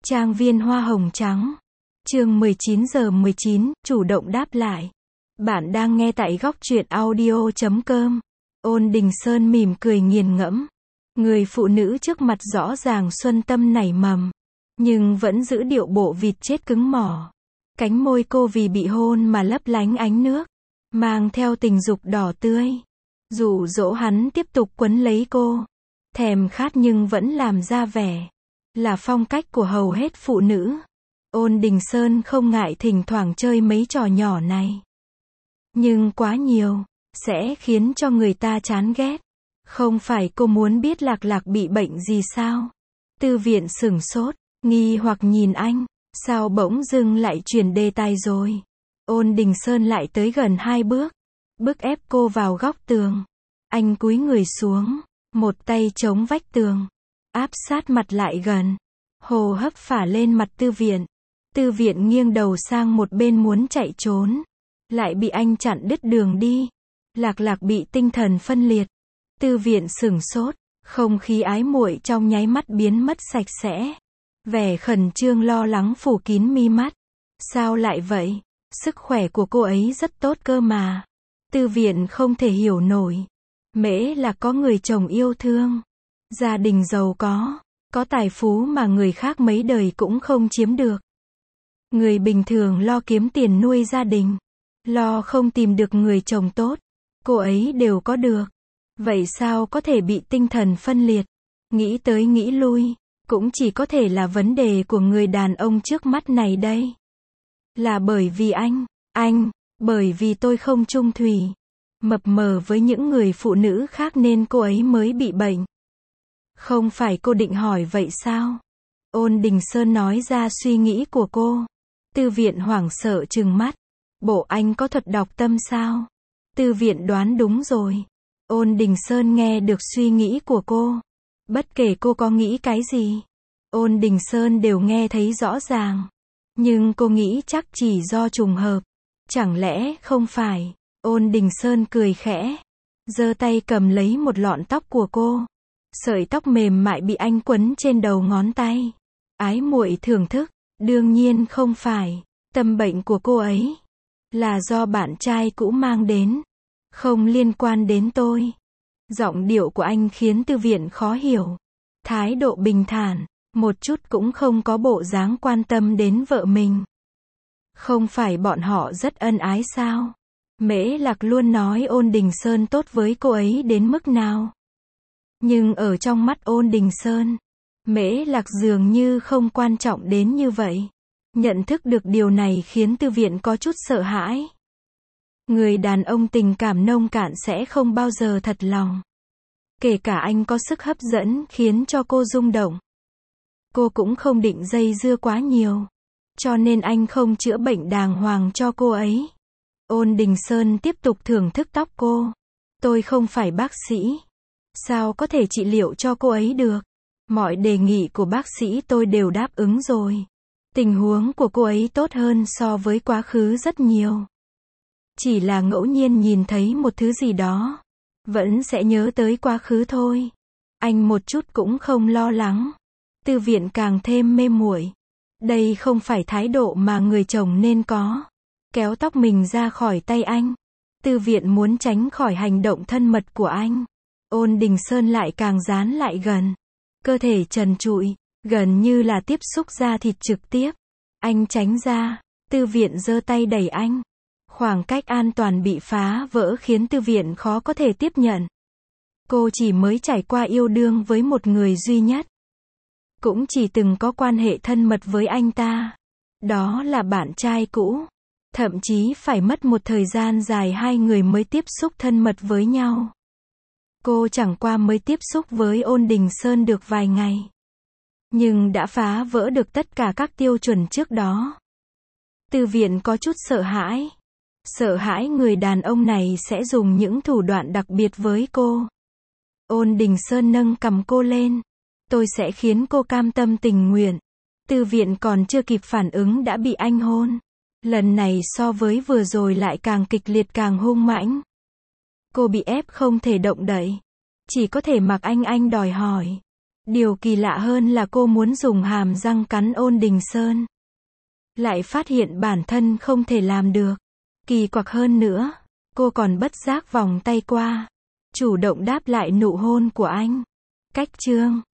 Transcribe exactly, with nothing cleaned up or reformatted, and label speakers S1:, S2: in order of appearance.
S1: Trang viên hoa hồng trắng. Chương mười chín giờ mười chín, chủ động đáp lại. Bạn đang nghe tại góc truyện audio chấm com. Ôn Đình Sơn mỉm cười nghiền ngẫm. Người phụ nữ trước mặt rõ ràng xuân tâm nảy mầm, nhưng vẫn giữ điệu bộ vịt chết cứng mỏ. Cánh môi cô vì bị hôn mà lấp lánh ánh nước, mang theo tình dục đỏ tươi. Dụ dỗ hắn tiếp tục quấn lấy cô. Thèm khát nhưng vẫn làm ra vẻ. Là phong cách của hầu hết phụ nữ. Ôn Đình Sơn không ngại thỉnh thoảng chơi mấy trò nhỏ này. Nhưng quá nhiều, sẽ khiến cho người ta chán ghét. Không phải cô muốn biết Lạc Lạc bị bệnh gì sao? Tư Viện sửng sốt, nghi hoặc nhìn anh. Sao bỗng dưng lại chuyển đề tài rồi? Ôn Đình Sơn lại tới gần hai bước. Bức ép cô vào góc tường. Anh cúi người xuống. Một tay chống vách tường. Áp sát mặt lại gần. Hô hấp phả lên mặt Tư Viện. Tư Viện nghiêng đầu sang một bên muốn chạy trốn. Lại bị anh chặn đứt đường đi. Lạc Lạc bị tinh thần phân liệt. Tư Viện sửng sốt. Không khí ái muội trong nháy mắt biến mất sạch sẽ. Vẻ khẩn trương lo lắng phủ kín mi mắt. Sao lại vậy? Sức khỏe của cô ấy rất tốt cơ mà. Tư Viện không thể hiểu nổi. Mễ là có người chồng yêu thương. Gia đình giàu có. Có tài phú mà người khác mấy đời cũng không chiếm được. Người bình thường lo kiếm tiền nuôi gia đình. Lo không tìm được người chồng tốt. Cô ấy đều có được. Vậy sao có thể bị tinh thần phân liệt? Nghĩ tới nghĩ lui. Cũng chỉ có thể là vấn đề của người đàn ông trước mắt này đây. Là bởi vì anh, anh, bởi vì tôi không chung thủy, mập mờ với những người phụ nữ khác nên cô ấy mới bị bệnh. Không phải cô định hỏi vậy sao? Ôn Đình Sơn nói ra suy nghĩ của cô. Tư Viện hoảng sợ trừng mắt. Bộ anh có thuật đọc tâm sao? Tư Viện đoán đúng rồi. Ôn Đình Sơn nghe được suy nghĩ của cô. Bất kể cô có nghĩ cái gì, Ôn Đình Sơn đều nghe thấy rõ ràng. Nhưng cô nghĩ chắc chỉ do trùng hợp. Chẳng lẽ không phải? Ôn Đình Sơn cười khẽ. Giơ tay cầm lấy một lọn tóc của cô. Sợi tóc mềm mại bị anh quấn trên đầu ngón tay. Ái muội thưởng thức. Đương nhiên không phải. Tâm bệnh của cô ấy là do bạn trai cũ mang đến. Không liên quan đến tôi. Giọng điệu của anh khiến Tư Viện khó hiểu. Thái độ bình thản, một chút cũng không có bộ dáng quan tâm đến vợ mình. Không phải bọn họ rất ân ái sao? Mễ Lạc luôn nói Ôn Đình Sơn tốt với cô ấy đến mức nào. Nhưng ở trong mắt Ôn Đình Sơn, Mễ Lạc dường như không quan trọng đến như vậy. Nhận thức được điều này khiến Tư Viện có chút sợ hãi. Người đàn ông tình cảm nông cạn sẽ không bao giờ thật lòng. Kể cả anh có sức hấp dẫn khiến cho cô rung động. Cô cũng không định dây dưa quá nhiều. Cho nên anh không chữa bệnh đàng hoàng cho cô ấy. Ôn Đình Sơn tiếp tục thưởng thức tóc cô. Tôi không phải bác sĩ. Sao có thể trị liệu cho cô ấy được? Mọi đề nghị của bác sĩ tôi đều đáp ứng rồi. Tình huống của cô ấy tốt hơn so với quá khứ rất nhiều. Chỉ là ngẫu nhiên nhìn thấy một thứ gì đó, vẫn sẽ nhớ tới quá khứ thôi. Anh một chút cũng không lo lắng. Tư Viện càng thêm mê muội. Đây không phải thái độ mà người chồng nên có. Kéo tóc mình ra khỏi tay anh. Tư Viện muốn tránh khỏi hành động thân mật của anh. Ôn Đình Sơn lại càng dán lại gần. Cơ thể trần trụi, gần như là tiếp xúc da thịt trực tiếp. Anh tránh ra. Tư Viện giơ tay đẩy anh. Khoảng cách an toàn bị phá vỡ khiến Tư Viện khó có thể tiếp nhận. Cô chỉ mới trải qua yêu đương với một người duy nhất. Cũng chỉ từng có quan hệ thân mật với anh ta. Đó là bạn trai cũ. Thậm chí phải mất một thời gian dài hai người mới tiếp xúc thân mật với nhau. Cô chẳng qua mới tiếp xúc với Ôn Đình Sơn được vài ngày. Nhưng đã phá vỡ được tất cả các tiêu chuẩn trước đó. Tư Viện có chút sợ hãi. Sợ hãi người đàn ông này sẽ dùng những thủ đoạn đặc biệt với cô. Ôn Đình Sơn nâng cằm cô lên. Tôi sẽ khiến cô cam tâm tình nguyện. Tư Viện còn chưa kịp phản ứng đã bị anh hôn. Lần này so với vừa rồi lại càng kịch liệt càng hung mãnh. Cô bị ép không thể động đậy. Chỉ có thể mặc anh anh đòi hỏi. Điều kỳ lạ hơn là cô muốn dùng hàm răng cắn Ôn Đình Sơn. Lại phát hiện bản thân không thể làm được. Kỳ quặc hơn nữa, cô còn bất giác vòng tay qua, chủ động đáp lại nụ hôn của anh. Cách chương